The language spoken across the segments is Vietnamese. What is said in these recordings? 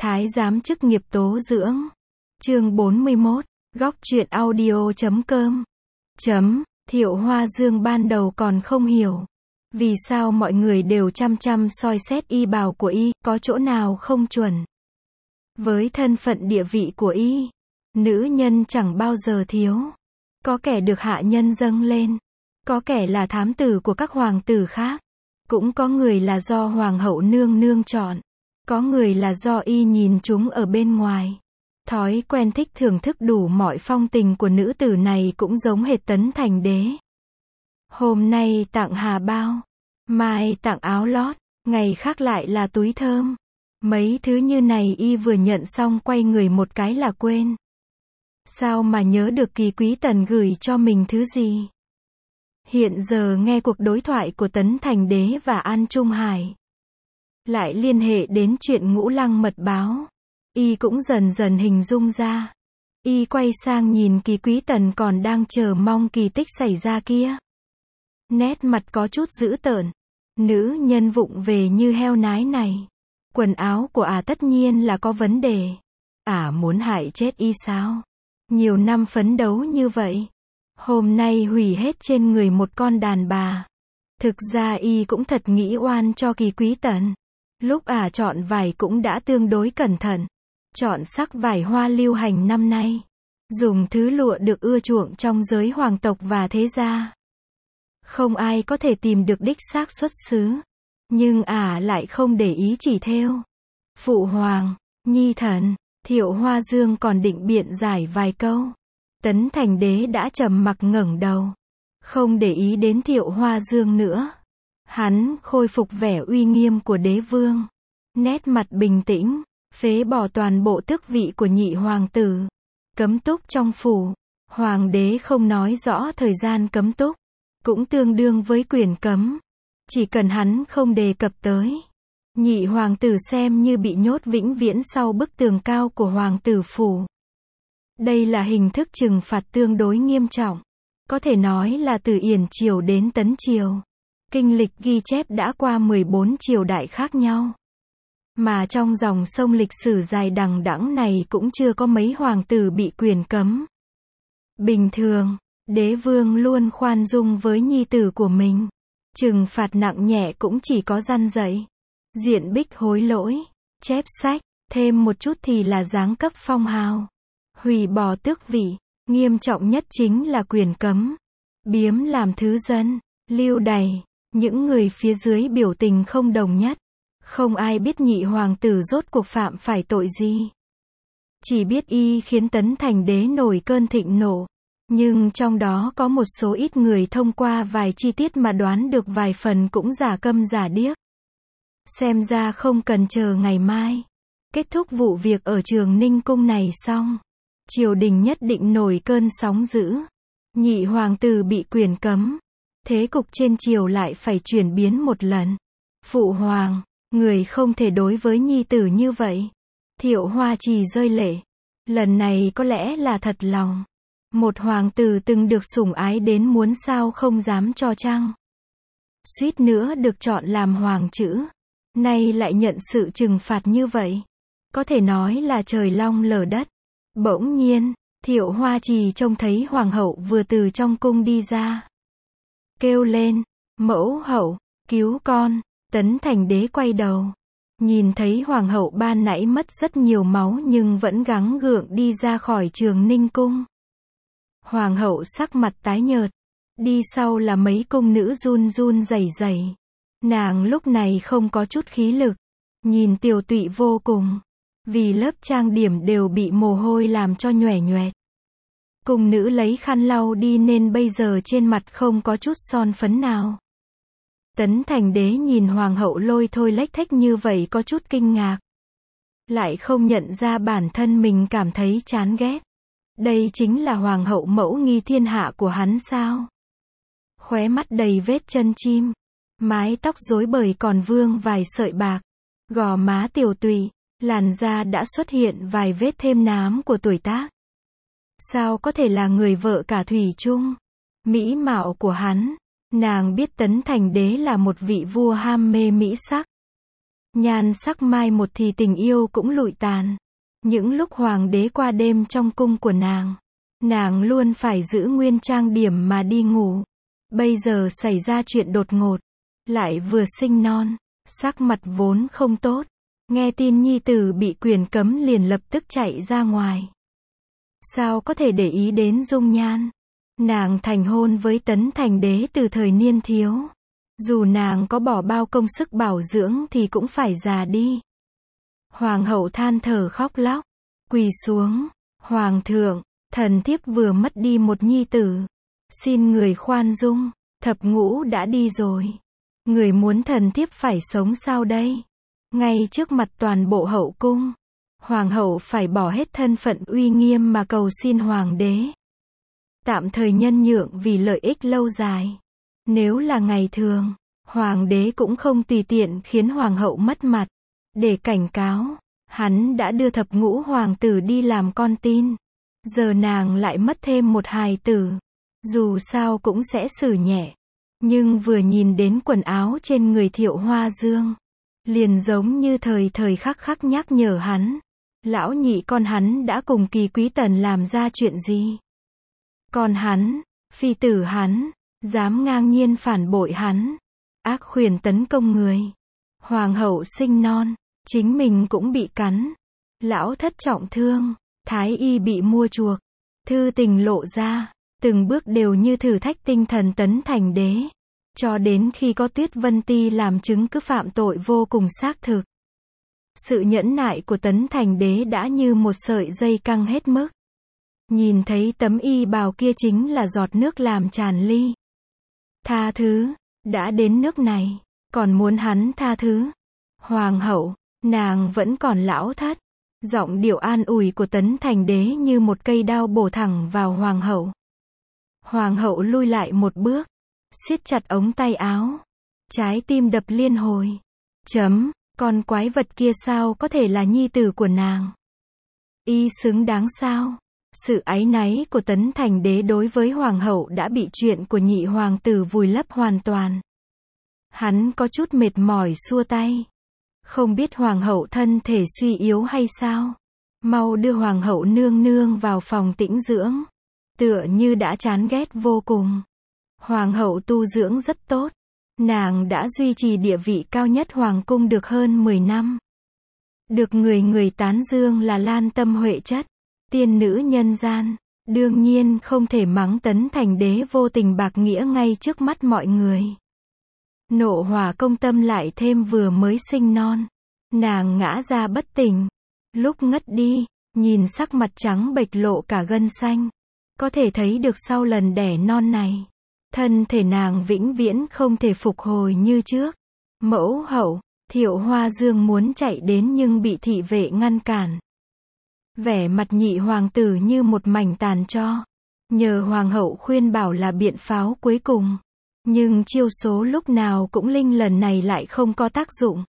Thái giám chức nghiệp tố dưỡng. Chương 41, góc truyện audio.com. Thiệu Hoa Dương ban đầu còn không hiểu. Vì sao mọi người đều chăm chăm soi xét y bào của y, có chỗ nào không chuẩn. Với thân phận địa vị của y, nữ nhân chẳng bao giờ thiếu. Có kẻ được hạ nhân dâng lên. Có kẻ là thám tử của các hoàng tử khác. Cũng có người là do hoàng hậu nương nương chọn. Có người là do y nhìn chúng ở bên ngoài. Thói quen thích thưởng thức đủ mọi phong tình của nữ tử này cũng giống hệt Tấn Thành Đế. Hôm nay tặng hà bao, mai tặng áo lót, ngày khác lại là túi thơm. Mấy thứ như này y vừa nhận xong quay người một cái là quên. Sao mà nhớ được Kỳ Quý Tần gửi cho mình thứ gì? Hiện giờ nghe cuộc đối thoại của Tấn Thành Đế và An Trung Hải, lại liên hệ đến chuyện Ngũ Lăng mật báo, y cũng dần dần hình dung ra. Y quay sang nhìn Kỳ Quý Tần còn đang chờ mong kỳ tích xảy ra kia. Nét mặt có chút dữ tợn. Nữ nhân vụng về như heo nái này. Quần áo của tất nhiên là có vấn đề. Muốn hại chết y sao? Nhiều năm phấn đấu như vậy, hôm nay hủy hết trên người một con đàn bà. Thực ra y cũng thật nghĩ oan cho Kỳ Quý Tần. Lúc chọn vải cũng đã tương đối cẩn thận. Chọn sắc vải hoa lưu hành năm nay. Dùng thứ lụa được ưa chuộng trong giới hoàng tộc và thế gia. Không ai có thể tìm được đích xác xuất xứ. Nhưng lại không để ý chỉ thêu. Phụ hoàng, nhi thần, Thiệu Hoa Dương còn định biện giải vài câu. Tấn Thành Đế đã trầm mặc ngẩng đầu. Không để ý đến Thiệu Hoa Dương nữa. Hắn khôi phục vẻ uy nghiêm của đế vương. Nét mặt bình tĩnh, phế bỏ toàn bộ tước vị của nhị hoàng tử. Cấm túc trong phủ. Hoàng đế không nói rõ thời gian cấm túc. Cũng tương đương với quyền cấm. Chỉ cần hắn không đề cập tới, nhị hoàng tử xem như bị nhốt vĩnh viễn sau bức tường cao của hoàng tử phủ. Đây là hình thức trừng phạt tương đối nghiêm trọng. Có thể nói là từ Yển Triều đến Tấn Triều. Kinh lịch ghi chép đã qua 14 triều đại khác nhau. Mà trong dòng sông lịch sử dài đằng đẵng này cũng chưa có mấy hoàng tử bị quyền cấm. Bình thường, đế vương luôn khoan dung với nhi tử của mình. Trừng phạt nặng nhẹ cũng chỉ có răn dạy, diện bích hối lỗi, chép sách, thêm một chút thì là giáng cấp phong hào, hủy bỏ tước vị. Nghiêm trọng nhất chính là quyền cấm, biếm làm thứ dân, lưu đày. Những người phía dưới biểu tình không đồng nhất. Không ai biết nhị hoàng tử rốt cuộc phạm phải tội gì. Chỉ biết y khiến Tấn Thành Đế nổi cơn thịnh nộ. Nhưng trong đó có một số ít người thông qua vài chi tiết mà đoán được vài phần cũng giả câm giả điếc. Xem ra không cần chờ ngày mai kết thúc vụ việc ở Trường Ninh Cung này xong, triều đình nhất định nổi cơn sóng dữ. Nhị hoàng tử bị quyền cấm, thế cục trên triều lại phải chuyển biến một lần. Phụ hoàng, người không thể đối với nhi tử như vậy. Thiệu Hoa Trì rơi lệ. Lần này có lẽ là thật lòng. Một hoàng tử từng được sủng ái đến muốn sao không dám cho chăng. Suýt nữa được chọn làm hoàng chữ. Nay lại nhận sự trừng phạt như vậy. Có thể nói là trời long lở đất. Bỗng nhiên, Thiệu Hoa Trì trông thấy hoàng hậu vừa từ trong cung đi ra. Kêu lên, mẫu hậu, cứu con. Tấn Thành Đế quay đầu. Nhìn thấy hoàng hậu ban nãy mất rất nhiều máu nhưng vẫn gắng gượng đi ra khỏi Trường Ninh Cung. Hoàng hậu sắc mặt tái nhợt. Đi sau là mấy cung nữ run run rẩy rẩy. Nàng lúc này không có chút khí lực. Nhìn tiều tụy vô cùng. Vì lớp trang điểm đều bị mồ hôi làm cho nhoẻn nhoẹt. Cung nữ lấy khăn lau đi nên bây giờ trên mặt không có chút son phấn nào. Tấn Thành Đế nhìn hoàng hậu lôi thôi lếch thếch như vậy có chút kinh ngạc. Lại không nhận ra bản thân mình cảm thấy chán ghét. Đây chính là hoàng hậu mẫu nghi thiên hạ của hắn sao? Khóe mắt đầy vết chân chim. Mái tóc rối bời còn vương vài sợi bạc. Gò má tiều tụy. Làn da đã xuất hiện vài vết thêm nám của tuổi tác. Sao có thể là người vợ cả thủy chung? Mỹ mạo của hắn. Nàng biết Tấn Thành Đế là một vị vua ham mê mỹ sắc. Nhan sắc mai một thì tình yêu cũng lụi tàn. Những lúc hoàng đế qua đêm trong cung của nàng luôn phải giữ nguyên trang điểm mà đi ngủ. Bây giờ xảy ra chuyện đột ngột, lại vừa sinh non, sắc mặt vốn không tốt. Nghe tin nhi tử bị quyền cấm liền lập tức chạy ra ngoài. Sao có thể để ý đến dung nhan? Nàng thành hôn với Tấn Thành Đế từ thời niên thiếu. Dù nàng có bỏ bao công sức bảo dưỡng thì cũng phải già đi. Hoàng hậu than thở khóc lóc, quỳ xuống, hoàng thượng, thần thiếp vừa mất đi một nhi tử. Xin người khoan dung, thập ngũ đã đi rồi. Người muốn thần thiếp phải sống sao đây? Ngay trước mặt toàn bộ hậu cung, hoàng hậu phải bỏ hết thân phận uy nghiêm mà cầu xin hoàng đế. Tạm thời nhân nhượng vì lợi ích lâu dài. Nếu là ngày thường, hoàng đế cũng không tùy tiện khiến hoàng hậu mất mặt. Để cảnh cáo, hắn đã đưa thập ngũ hoàng tử đi làm con tin. Giờ nàng lại mất thêm một hài tử. Dù sao cũng sẽ xử nhẹ. Nhưng vừa nhìn đến quần áo trên người Thiệu Hoa Dương, liền giống như thời khắc khắc nhắc nhở hắn. Lão nhị con hắn đã cùng Kỳ Quý Tần làm ra chuyện gì? Con hắn, phi tử hắn, dám ngang nhiên phản bội hắn, ác khuyển tấn công người. Hoàng hậu sinh non, chính mình cũng bị cắn. Lão thất trọng thương, thái y bị mua chuộc. Thư tình lộ ra, từng bước đều như thử thách tinh thần Tấn Thành Đế. Cho đến khi có Tuyết Vân Ti làm chứng cứ phạm tội vô cùng xác thực. Sự nhẫn nại của Tấn Thành Đế đã như một sợi dây căng hết mức. Nhìn thấy tấm y bào kia chính là giọt nước làm tràn ly. Tha thứ, đã đến nước này, còn muốn hắn tha thứ. Hoàng hậu, nàng vẫn còn lão thất. Giọng điệu an ủi của Tấn Thành Đế như một cây đao bổ thẳng vào hoàng hậu. Hoàng hậu lui lại một bước, siết chặt ống tay áo. Trái tim đập liên hồi. Con quái vật kia sao có thể là nhi tử của nàng? Y xứng đáng sao? Sự áy náy của Tấn Thành Đế đối với hoàng hậu đã bị chuyện của nhị hoàng tử vùi lấp hoàn toàn. Hắn có chút mệt mỏi xua tay. Không biết hoàng hậu thân thể suy yếu hay sao? Mau đưa hoàng hậu nương nương vào phòng tĩnh dưỡng. Tựa như đã chán ghét vô cùng. Hoàng hậu tu dưỡng rất tốt. Nàng đã duy trì địa vị cao nhất hoàng cung được hơn 10 năm. Được người tán dương là lan tâm huệ chất, tiên nữ nhân gian. Đương nhiên không thể mắng Tấn Thành Đế vô tình bạc nghĩa ngay trước mắt mọi người. Nộ hỏa công tâm lại thêm vừa mới sinh non. Nàng ngã ra bất tỉnh. Lúc ngất đi, nhìn sắc mặt trắng bệch lộ cả gân xanh. Có thể thấy được sau lần đẻ non này, thân thể nàng vĩnh viễn không thể phục hồi như trước. Mẫu hậu, Thiệu Hoa Dương muốn chạy đến nhưng bị thị vệ ngăn cản. Vẻ mặt nhị hoàng tử như một mảnh tàn tro. Nhờ hoàng hậu khuyên bảo là biện pháo cuối cùng. Nhưng chiêu số lúc nào cũng linh lần này lại không có tác dụng.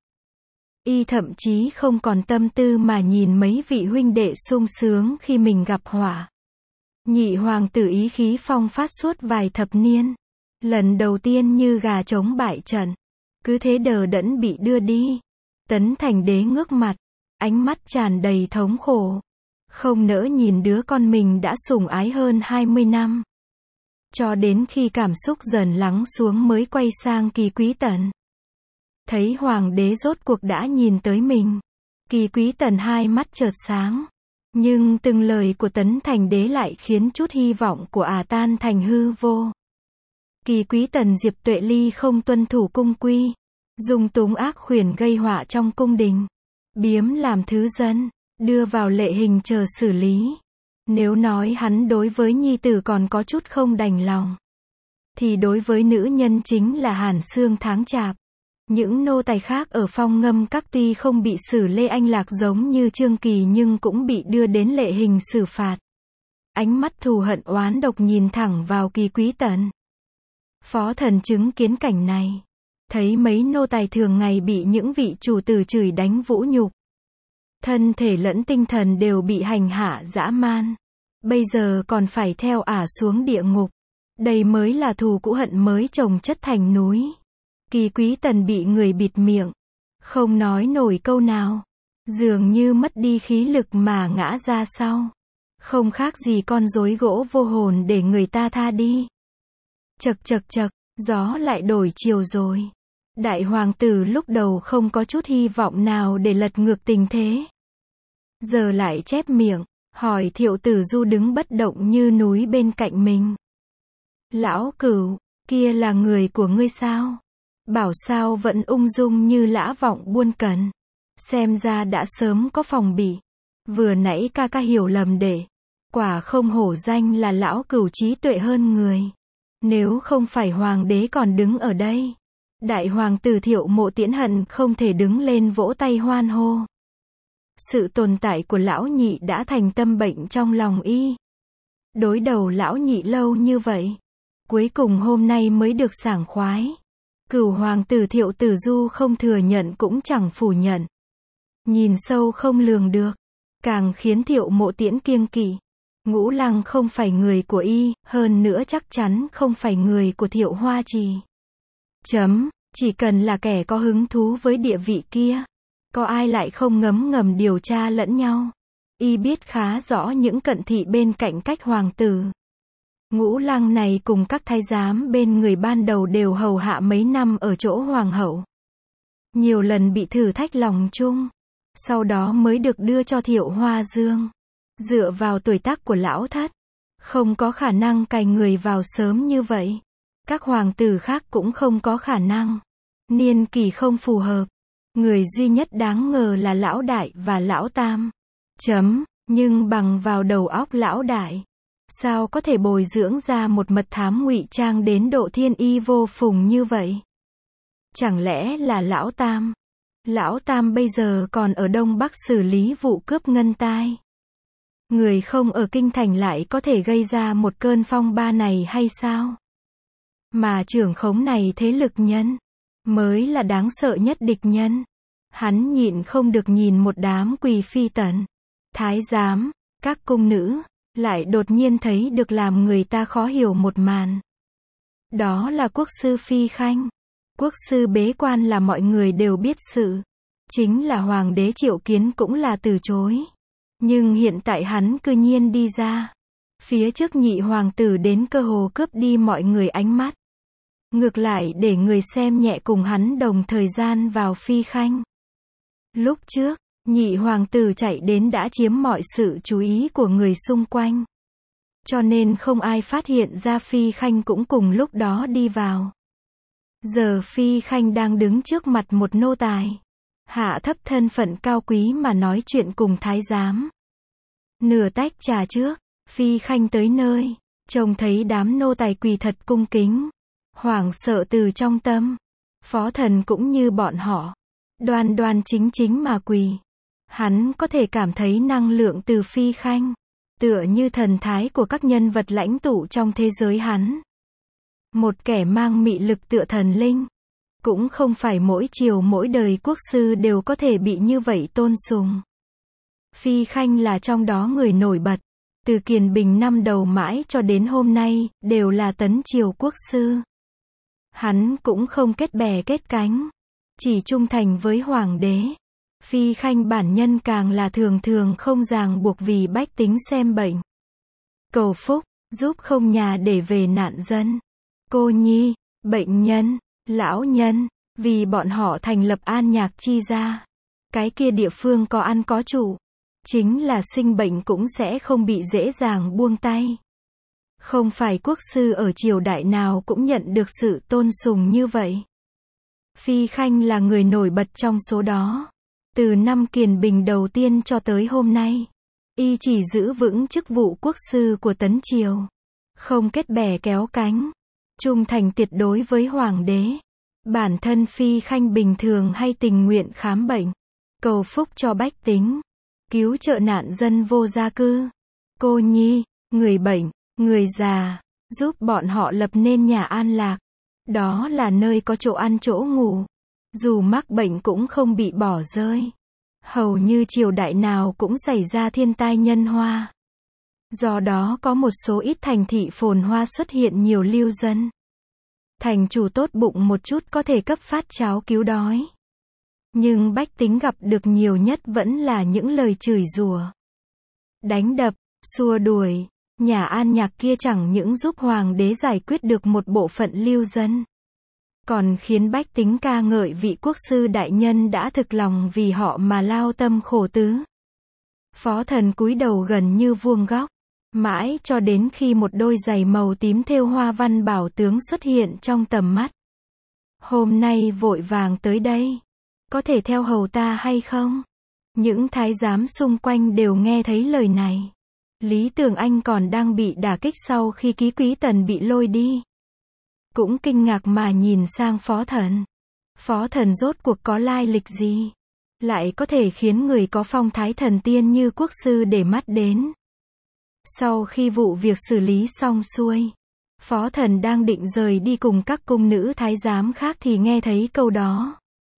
Y thậm chí không còn tâm tư mà nhìn mấy vị huynh đệ sung sướng khi mình gặp họa. Nhị hoàng tử ý khí phong phát suốt vài thập niên. Lần đầu tiên như gà trống bại trận. Cứ thế đờ đẫn bị đưa đi. Tấn Thành Đế ngước mặt. Ánh mắt tràn đầy thống khổ. Không nỡ nhìn đứa con mình đã sủng ái hơn 20 năm. Cho đến khi cảm xúc dần lắng xuống mới quay sang Kỳ Quý Tần. Thấy hoàng đế rốt cuộc đã nhìn tới mình. Kỳ Quý Tần hai mắt chợt sáng. Nhưng từng lời của Tấn Thành Đế lại khiến chút hy vọng của tan thành hư vô. Kỳ Quý Tần Diệp Tuệ Ly không tuân thủ cung quy. Dùng túng ác khuyển gây họa trong cung đình. Biếm làm thứ dân. Đưa vào lệ hình chờ xử lý. Nếu nói hắn đối với nhi tử còn có chút không đành lòng, thì đối với nữ nhân chính là Hàn Xương tháng chạp. Những nô tài khác ở Phong Ngâm Các tuy không bị xử lê anh lạc giống như Trương Kỳ nhưng cũng bị đưa đến lệ hình xử phạt. Ánh mắt thù hận oán độc nhìn thẳng vào Kỳ Quý Tần. Phó Thần chứng kiến cảnh này. Thấy mấy nô tài thường ngày bị những vị chủ tử chửi đánh vũ nhục. Thân thể lẫn tinh thần đều bị hành hạ dã man. Bây giờ còn phải theo ả xuống địa ngục. Đây mới là thù cũ hận mới chồng chất thành núi. Kỳ Quý Tần bị người bịt miệng. không nói nổi câu nào. Dường như mất đi khí lực mà ngã ra sau. Không khác gì con rối gỗ vô hồn để người ta tha đi. Chậc chậc chậc, gió lại đổi chiều rồi. Đại hoàng tử lúc đầu không có chút hy vọng nào để lật ngược tình thế. Giờ lại chép miệng, hỏi Thiệu Tử Du đứng bất động như núi bên cạnh mình. Lão Cửu, kia là người của ngươi sao? Bảo sao vẫn ung dung như lã vọng buôn cần. Xem ra đã sớm có phòng bị. Vừa nãy ca ca hiểu lầm để. Quả không hổ danh là lão Cửu trí tuệ hơn người. Nếu không phải hoàng đế còn đứng ở đây. Đại hoàng tử Thiệu Mộ Tiễn hận không thể đứng lên vỗ tay hoan hô. Sự tồn tại của lão nhị đã thành tâm bệnh trong lòng y. Đối đầu lão nhị lâu như vậy. Cuối cùng hôm nay mới được sảng khoái. Cửu hoàng tử Thiệu Tử Du không thừa nhận cũng chẳng phủ nhận. Nhìn sâu không lường được. Càng khiến Thiệu Mộ Tiễn kiêng kỵ. Ngũ Lăng không phải người của y, hơn nữa chắc chắn không phải người của Thiệu Hoa Trì. Chỉ cần là kẻ có hứng thú với địa vị kia. Có ai lại không ngấm ngầm điều tra lẫn nhau. Y biết khá rõ những cận thị bên cạnh cách hoàng tử. Ngũ Lăng này cùng các thái giám bên người ban đầu đều hầu hạ mấy năm ở chỗ hoàng hậu. Nhiều lần bị thử thách lòng chung. Sau đó mới được đưa cho Thiệu Hoa Dương. Dựa vào tuổi tác của lão thất. Không có khả năng cài người vào sớm như vậy. Các hoàng tử khác cũng không có khả năng. Niên kỷ không phù hợp. Người duy nhất đáng ngờ là lão đại và lão tam. Nhưng bằng vào đầu óc lão đại. Sao có thể bồi dưỡng ra một mật thám ngụy trang đến độ thiên y vô phùng như vậy? Chẳng lẽ là lão tam? Lão tam bây giờ còn ở Đông Bắc xử lý vụ cướp ngân tai. Người không ở kinh thành lại có thể gây ra một cơn phong ba này hay sao? Mà trưởng khống này thế lực nhân. Mới là đáng sợ nhất địch nhân. Hắn nhịn không được nhìn một đám quỳ phi tần. Thái giám, các cung nữ. Lại đột nhiên thấy được làm người ta khó hiểu một màn. Đó là quốc sư Phi Khanh. Quốc sư bế quan là mọi người đều biết sự. Chính là hoàng đế triệu kiến cũng là từ chối. Nhưng hiện tại hắn cư nhiên đi ra. Phía trước nhị hoàng tử đến cơ hồ cướp đi mọi người ánh mắt. Ngược lại để người xem nhẹ cùng hắn đồng thời gian vào Phi Khanh. Lúc trước, nhị hoàng tử chạy đến đã chiếm mọi sự chú ý của người xung quanh. Cho nên không ai phát hiện ra Phi Khanh cũng cùng lúc đó đi vào. Giờ Phi Khanh đang đứng trước mặt một nô tài. Hạ thấp thân phận cao quý mà nói chuyện cùng thái giám. Nửa tách trà trước, Phi Khanh tới nơi, trông thấy đám nô tài quỳ thật cung kính. Hoảng sợ từ trong tâm. Phó thần cũng như bọn họ. Đoan đoan chính chính mà quỳ. Hắn có thể cảm thấy năng lượng từ Phi Khanh. Tựa như thần thái của các nhân vật lãnh tụ trong thế giới hắn. Một kẻ mang mị lực tựa thần linh. Cũng không phải mỗi chiều mỗi đời quốc sư đều có thể bị như vậy tôn sùng. Phi Khanh là trong đó người nổi bật. Từ Kiền Bình năm đầu mãi cho đến hôm nay, đều là tấn triều quốc sư. Hắn cũng không kết bè kết cánh. Chỉ trung thành với hoàng đế. Phi Khanh bản nhân càng là thường thường không ràng buộc vì bách tính xem bệnh. Cầu phúc, giúp không nhà để về nạn dân. Cô nhi, bệnh nhân, lão nhân, vì bọn họ thành lập An Nhạc Chi gia. Cái kia địa phương có ăn có trụ. Chính là sinh bệnh cũng sẽ không bị dễ dàng buông tay. Không phải quốc sư ở triều đại nào cũng nhận được sự tôn sùng như vậy. Phi Khanh là người nổi bật trong số đó. Từ năm Kiền Bình đầu tiên cho tới hôm nay, y chỉ giữ vững chức vụ quốc sư của Tấn Triều. Không kết bè kéo cánh. Trung thành tuyệt đối với hoàng đế. Bản thân Phi Khanh bình thường hay tình nguyện khám bệnh. Cầu phúc cho bách tính. Cứu trợ nạn dân vô gia cư. Cô nhi, người bệnh, người già. Giúp bọn họ lập nên nhà an lạc. Đó là nơi có chỗ ăn chỗ ngủ. Dù mắc bệnh cũng không bị bỏ rơi. Hầu như triều đại nào cũng xảy ra thiên tai nhân hoa. Do đó có một số ít thành thị phồn hoa xuất hiện nhiều lưu dân. Thành chủ tốt bụng một chút có thể cấp phát cháo cứu đói. Nhưng bách tính gặp được nhiều nhất vẫn là những lời chửi rủa, đánh đập, xua đuổi. Nhà An Nhạc kia chẳng những giúp hoàng đế giải quyết được một bộ phận lưu dân, còn khiến bách tính ca ngợi vị quốc sư đại nhân đã thực lòng vì họ mà lao tâm khổ tứ. Phó Thần cúi đầu gần như vuông góc, mãi cho đến khi một đôi giày màu tím thêu hoa văn bảo tướng xuất hiện trong tầm mắt. Hôm nay vội vàng tới đây, có thể theo hầu ta hay không? Những thái giám xung quanh đều nghe thấy lời này. Lý Tường Anh còn đang bị đả kích sau khi Ký Quý Tần bị lôi đi, cũng kinh ngạc mà nhìn sang Phó Thần. Phó Thần rốt cuộc có lai lịch gì, lại có thể khiến người có phong thái thần tiên như quốc sư để mắt đến. Sau khi vụ việc xử lý xong xuôi, Phó Thần đang định rời đi cùng các cung nữ thái giám khác thì nghe thấy câu đó.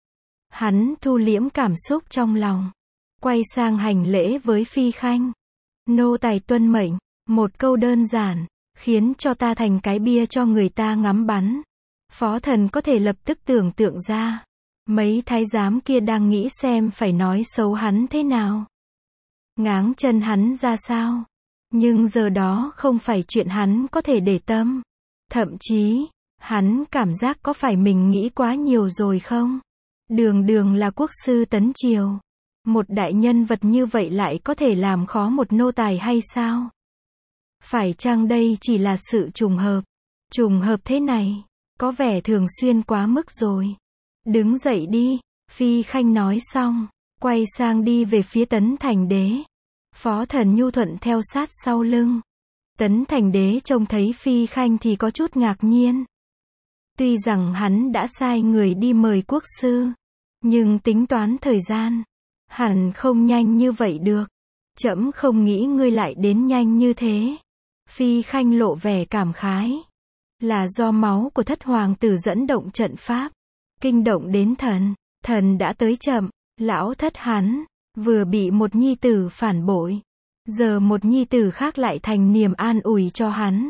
Hắn thu liễm cảm xúc trong lòng, quay sang hành lễ với Phi Khanh. Nô tài tuân mệnh, một câu đơn giản, khiến cho ta thành cái bia cho người ta ngắm bắn. Phó Thần có thể lập tức tưởng tượng ra, mấy thái giám kia đang nghĩ xem phải nói xấu hắn thế nào, ngáng chân hắn ra sao. Nhưng giờ đó không phải chuyện hắn có thể để tâm. Thậm chí, hắn cảm giác có phải mình nghĩ quá nhiều rồi không? Đường đường là quốc sư Tấn Triều, một đại nhân vật như vậy lại có thể làm khó một nô tài hay sao? Phải chăng đây chỉ là sự trùng hợp? Trùng hợp thế này, có vẻ thường xuyên quá mức rồi. Đứng dậy đi, Phi Khanh nói xong, quay sang đi về phía Tấn Thành Đế. Phó Thần nhu thuận theo sát sau lưng. Tấn Thành Đế trông thấy Phi Khanh thì có chút ngạc nhiên. Tuy rằng hắn đã sai người đi mời quốc sư, nhưng tính toán thời gian, hẳn không nhanh như vậy được. Trẫm không nghĩ ngươi lại đến nhanh như thế. Phi Khanh lộ vẻ cảm khái. Là do máu của thất hoàng tử dẫn động trận pháp, kinh động đến thần. Thần đã tới chậm, lão thất hắn vừa bị một nhi tử phản bội, giờ một nhi tử khác lại thành niềm an ủi cho hắn.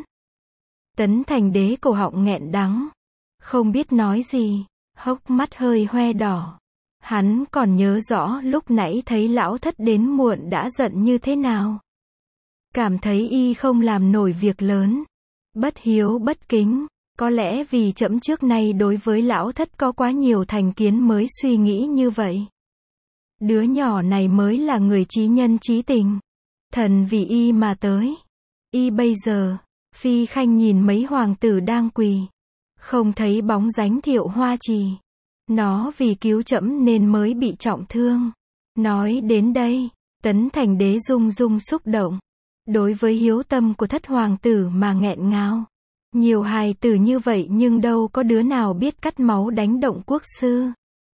Tấn Thành Đế cổ họng nghẹn đắng, không biết nói gì, hốc mắt hơi hoe đỏ. Hắn còn nhớ rõ lúc nãy thấy lão thất đến muộn đã giận như thế nào. Cảm thấy y không làm nổi việc lớn, bất hiếu bất kính. Có lẽ vì trẫm trước nay đối với lão thất có quá nhiều thành kiến mới suy nghĩ như vậy. Đứa nhỏ này mới là người trí nhân trí tình. Thần vì y mà tới. Y bây giờ, Phi Khanh nhìn mấy hoàng tử đang quỳ, không thấy bóng dáng Thiệu Hoa Trì. Nó vì cứu trẫm nên mới bị trọng thương. Nói đến đây, Tấn Thành Đế rung rung xúc động. Đối với hiếu tâm của thất hoàng tử mà nghẹn ngào. Nhiều hài tử như vậy nhưng đâu có đứa nào biết cắt máu đánh động quốc sư.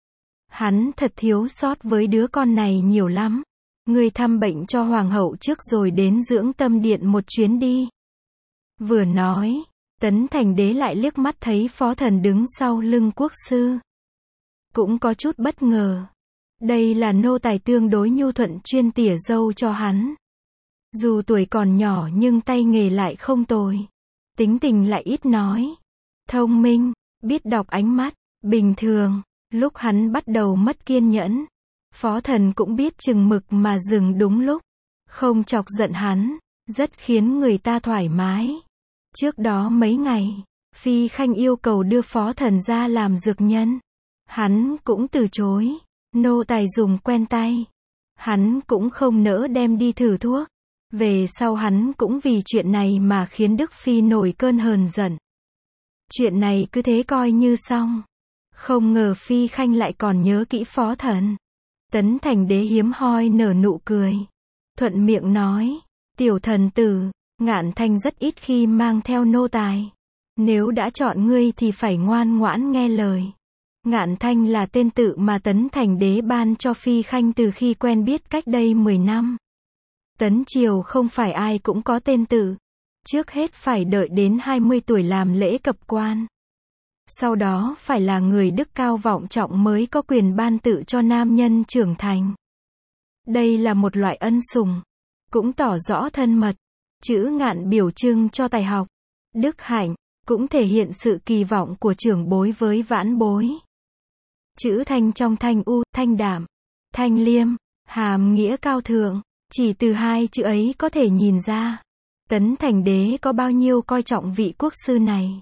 Hắn thật thiếu sót với đứa con này nhiều lắm. Ngươi thăm bệnh cho hoàng hậu trước rồi đến dưỡng tâm điện một chuyến đi. Vừa nói, Tấn Thành Đế lại liếc mắt thấy Phó Thần đứng sau lưng quốc sư. Cũng có chút bất ngờ. Đây là nô tài tương đối nhu thuận chuyên tỉa râu cho hắn. Dù tuổi còn nhỏ nhưng tay nghề lại không tồi. Tính tình lại ít nói. Thông minh, biết đọc ánh mắt. Bình thường, lúc hắn bắt đầu mất kiên nhẫn, Phó Thần cũng biết chừng mực mà dừng đúng lúc. Không chọc giận hắn, rất khiến người ta thoải mái. Trước đó mấy ngày, Phi Khanh yêu cầu đưa Phó Thần ra làm dược nhân. Hắn cũng từ chối. Nô tài dùng quen tay. Hắn cũng không nỡ đem đi thử thuốc. Về sau hắn cũng vì chuyện này mà khiến Đức Phi nổi cơn hờn giận. Chuyện này cứ thế coi như xong. Không ngờ Phi Khanh lại còn nhớ kỹ Phó Thần. Tấn Thành Đế hiếm hoi nở nụ cười. Thuận miệng nói, tiểu thần tử, Ngạn Thanh rất ít khi mang theo nô tài. Nếu đã chọn ngươi thì phải ngoan ngoãn nghe lời. Ngạn Thanh là tên tự mà Tấn Thành Đế ban cho Phi Khanh từ khi quen biết cách đây 10 năm. Tấn Triều không phải ai cũng có tên tự. Trước hết phải đợi đến 20 tuổi làm lễ cập quan. Sau đó phải là người đức cao vọng trọng mới có quyền ban tự cho nam nhân trưởng thành. Đây là một loại ân sủng, cũng tỏ rõ thân mật. Chữ Ngạn biểu trưng cho tài học, đức hạnh, cũng thể hiện sự kỳ vọng của trưởng bối với vãn bối. Chữ thanh trong thanh u, thanh đạm, thanh liêm, hàm nghĩa cao thượng. Chỉ từ hai chữ ấy có thể nhìn ra, Tấn Thành Đế có bao nhiêu coi trọng vị quốc sư này.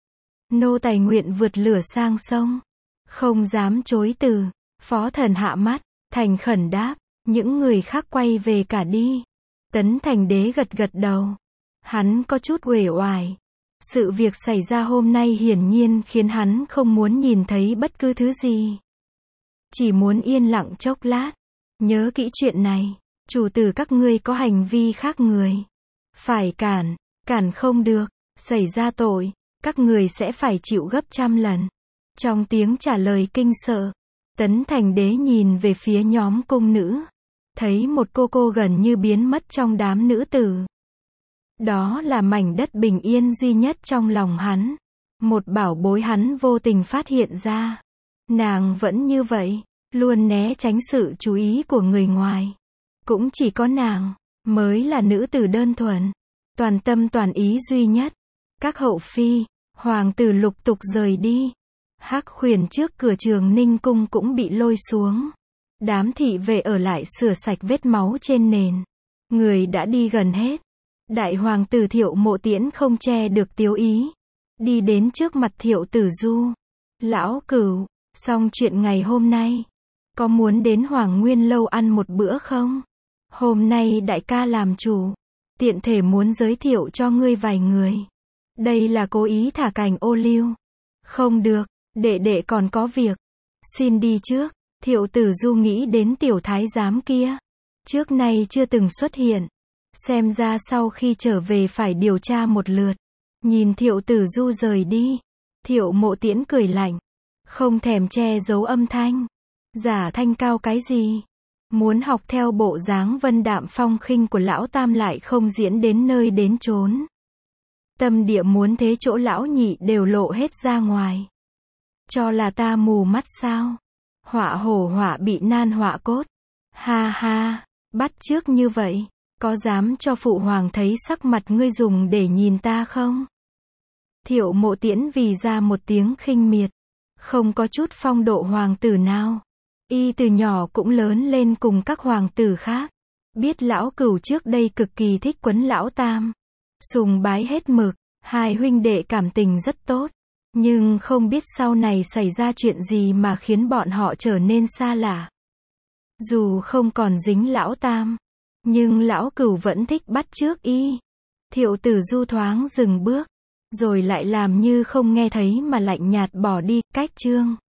Nô tài nguyện vượt lửa sang sông, không dám chối từ. Phó thần hạ mắt, thành khẩn đáp, những người khác quay về cả đi. Tấn Thành Đế gật gật đầu. Hắn có chút uể oải. Sự việc xảy ra hôm nay hiển nhiên khiến hắn không muốn nhìn thấy bất cứ thứ gì. Chỉ muốn yên lặng chốc lát. Nhớ kỹ chuyện này, chủ tử các ngươi có hành vi khác người. Phải cản không được, xảy ra tội, các người sẽ phải chịu gấp trăm lần. Trong tiếng trả lời kinh sợ, Tấn Thành Đế nhìn về phía nhóm cung nữ. Thấy một cô gần như biến mất trong đám nữ tử. Đó là mảnh đất bình yên duy nhất trong lòng hắn. Một bảo bối hắn vô tình phát hiện ra. Nàng vẫn như vậy, luôn né tránh sự chú ý của người ngoài. Cũng chỉ có nàng mới là nữ tử đơn thuần, toàn tâm toàn ý duy nhất. Các hậu phi, hoàng tử lục tục rời đi. Hắc khuyển trước cửa Trường Ninh cung cũng bị lôi xuống. Đám thị vệ ở lại sửa sạch vết máu trên nền. Người đã đi gần hết. Đại hoàng tử Thiệu Mộ Tiễn không che được tiếu ý. Đi đến trước mặt Thiệu Tử Du. Lão Cửu, xong chuyện ngày hôm nay. Có muốn đến Hoàng Nguyên Lâu ăn một bữa không? Hôm nay đại ca làm chủ. Tiện thể muốn giới thiệu cho ngươi vài người. Đây là cố ý thả cành ô liu. Không được, đệ đệ còn có việc. Xin đi trước. Thiệu Tử Du nghĩ đến tiểu thái giám kia. Trước nay chưa từng xuất hiện. Xem ra sau khi trở về phải điều tra một lượt. Nhìn Thiệu Tử Du rời đi. Thiệu Mộ Tiễn cười lạnh. Không thèm che giấu âm thanh. Giả thanh cao cái gì? Muốn học theo bộ dáng vân đạm phong khinh của lão tam lại không diễn đến nơi đến chốn. Tâm địa muốn thế chỗ lão nhị đều lộ hết ra ngoài. Cho là ta mù mắt sao? Họa hổ họa bị nan họa cốt. Ha ha, bắt chước như vậy, có dám cho phụ hoàng thấy sắc mặt ngươi dùng để nhìn ta không? Thiệu Mộ Tiễn vì ra một tiếng khinh miệt, không có chút phong độ hoàng tử nào. Y từ nhỏ cũng lớn lên cùng các hoàng tử khác. Biết lão Cửu trước đây cực kỳ thích quấn lão tam. Sùng bái hết mực, hai huynh đệ cảm tình rất tốt. Nhưng không biết sau này xảy ra chuyện gì mà khiến bọn họ trở nên xa lạ. Dù không còn dính lão tam, nhưng lão Cửu vẫn thích bắt chước y. Thiệu Tử Du thoáng dừng bước, rồi lại làm như không nghe thấy mà lạnh nhạt bỏ đi. Cách chương